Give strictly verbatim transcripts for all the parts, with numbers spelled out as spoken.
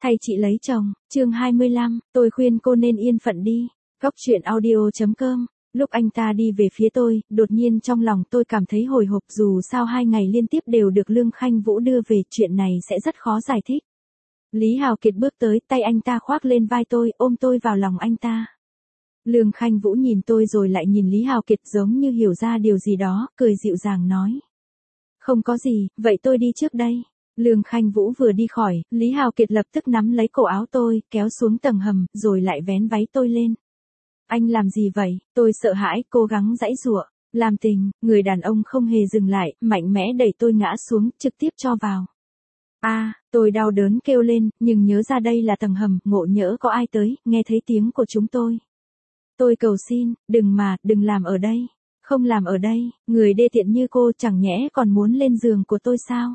Thay chị lấy chồng, chương hai mươi lăm, tôi khuyên cô nên yên phận đi. Góc truyện audio chấm com. Lúc anh ta đi về phía tôi, đột nhiên trong lòng tôi cảm thấy hồi hộp, dù sao hai ngày liên tiếp đều được Lương Khanh Vũ đưa về, chuyện này sẽ rất khó giải thích. Lý Hào Kiệt bước tới, tay anh ta khoác lên vai tôi, ôm tôi vào lòng anh ta. Lương Khanh Vũ nhìn tôi rồi lại nhìn Lý Hào Kiệt, giống như hiểu ra điều gì đó, cười dịu dàng nói. Không có gì, vậy tôi đi trước đây. Lương Khanh Vũ vừa đi khỏi, Lý Hào Kiệt lập tức nắm lấy cổ áo tôi, kéo xuống tầng hầm, rồi lại vén váy tôi lên. Anh làm gì vậy? Tôi sợ hãi, cố gắng giãy giụa. Làm tình, người đàn ông không hề dừng lại, mạnh mẽ đẩy tôi ngã xuống, trực tiếp cho vào. A, à, tôi đau đớn kêu lên, nhưng nhớ ra đây là tầng hầm, ngộ nhỡ có ai tới, nghe thấy tiếng của chúng tôi. Tôi cầu xin, đừng mà, đừng làm ở đây. Không làm ở đây, người đê tiện như cô chẳng nhẽ còn muốn lên giường của tôi sao?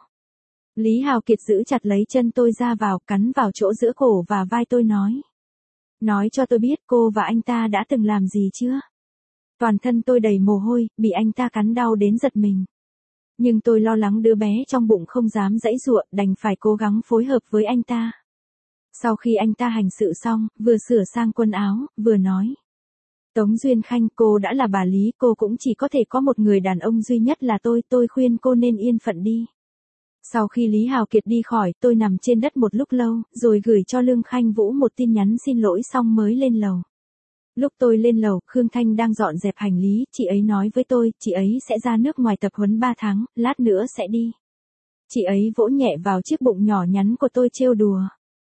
Lý Hào Kiệt giữ chặt lấy chân tôi ra vào, cắn vào chỗ giữa cổ và vai tôi nói. Nói cho tôi biết cô và anh ta đã từng làm gì chưa? Toàn thân tôi đầy mồ hôi, bị anh ta cắn đau đến giật mình. Nhưng tôi lo lắng đứa bé trong bụng không dám giãy giụa, đành phải cố gắng phối hợp với anh ta. Sau khi anh ta hành sự xong, vừa sửa sang quần áo, vừa nói. Tống Duyên Khanh, cô đã là bà Lý, cô cũng chỉ có thể có một người đàn ông duy nhất là tôi, tôi khuyên cô nên yên phận đi. Sau khi Lý Hào Kiệt đi khỏi, tôi nằm trên đất một lúc lâu, rồi gửi cho Lương Khanh Vũ một tin nhắn xin lỗi xong mới lên lầu. Lúc tôi lên lầu, Khương Thanh đang dọn dẹp hành lý, chị ấy nói với tôi, chị ấy sẽ ra nước ngoài tập huấn ba tháng, lát nữa sẽ đi. Chị ấy vỗ nhẹ vào chiếc bụng nhỏ nhắn của tôi trêu đùa.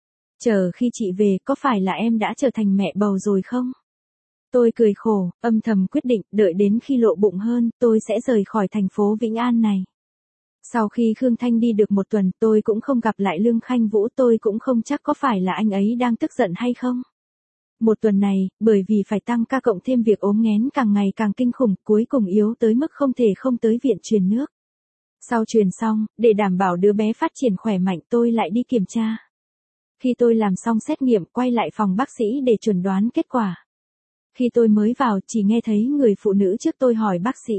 Chờ khi chị về, có phải là em đã trở thành mẹ bầu rồi không? Tôi cười khổ, âm thầm quyết định, đợi đến khi lộ bụng hơn, tôi sẽ rời khỏi thành phố Vĩnh An này. Sau khi Khương Thanh đi được một tuần, tôi cũng không gặp lại Lương Khanh Vũ, tôi cũng không chắc có phải là anh ấy đang tức giận hay không. Một tuần này, bởi vì phải tăng ca cộng thêm việc ốm nghén càng ngày càng kinh khủng, cuối cùng yếu tới mức không thể không tới viện truyền nước. Sau truyền xong, để đảm bảo đứa bé phát triển khỏe mạnh, tôi lại đi kiểm tra. Khi tôi làm xong xét nghiệm, quay lại phòng bác sĩ để chuẩn đoán kết quả. Khi tôi mới vào, chỉ nghe thấy người phụ nữ trước tôi hỏi bác sĩ.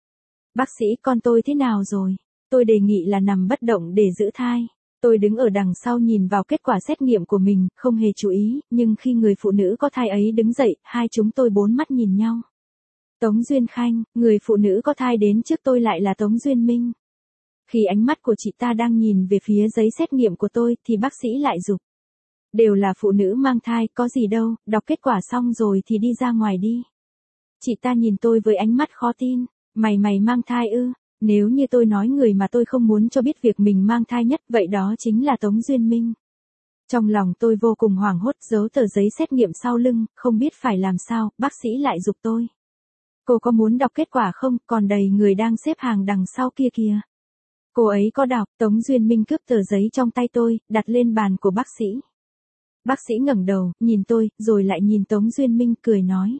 Bác sĩ, con tôi thế nào rồi? Tôi đề nghị là nằm bất động để giữ thai. Tôi đứng ở đằng sau nhìn vào kết quả xét nghiệm của mình, không hề chú ý, nhưng khi người phụ nữ có thai ấy đứng dậy, hai chúng tôi bốn mắt nhìn nhau. Tống Duyên Khanh, người phụ nữ có thai đến trước tôi lại là Tống Duyên Minh. Khi ánh mắt của chị ta đang nhìn về phía giấy xét nghiệm của tôi, thì bác sĩ lại giục. Đều là phụ nữ mang thai, có gì đâu, đọc kết quả xong rồi thì đi ra ngoài đi. Chị ta nhìn tôi với ánh mắt khó tin, mày mày mang thai ư? Nếu như tôi nói người mà tôi không muốn cho biết việc mình mang thai nhất, vậy đó chính là Tống Duyên Minh. Trong lòng tôi vô cùng hoảng hốt, giấu tờ giấy xét nghiệm sau lưng, không biết phải làm sao, bác sĩ lại giục tôi. Cô có muốn đọc kết quả không, còn đầy người đang xếp hàng đằng sau kia kìa. Cô ấy có đọc. Tống Duyên Minh cướp tờ giấy trong tay tôi, đặt lên bàn của bác sĩ. Bác sĩ ngẩng đầu, nhìn tôi, rồi lại nhìn Tống Duyên Minh, cười nói.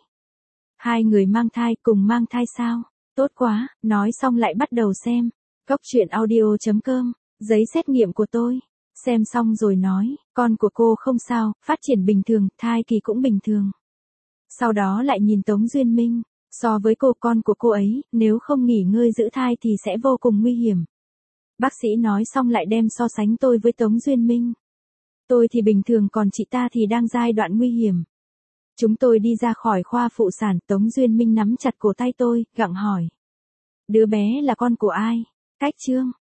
Hai người mang thai, cùng mang thai sao? Tốt quá, nói xong lại bắt đầu xem. Góc truyện audio chấm com, giấy xét nghiệm của tôi. Xem xong rồi nói, con của cô không sao, phát triển bình thường, thai kỳ cũng bình thường. Sau đó lại nhìn Tống Duyên Minh, so với cô, con của cô ấy, nếu không nghỉ ngơi giữ thai thì sẽ vô cùng nguy hiểm. Bác sĩ nói xong lại đem so sánh tôi với Tống Duyên Minh. Tôi thì bình thường, còn chị ta thì đang giai đoạn nguy hiểm. Chúng tôi đi ra khỏi khoa phụ sản, Tống Duyên Minh nắm chặt cổ tay tôi, gặng hỏi. Đứa bé là con của ai? Cách Trương.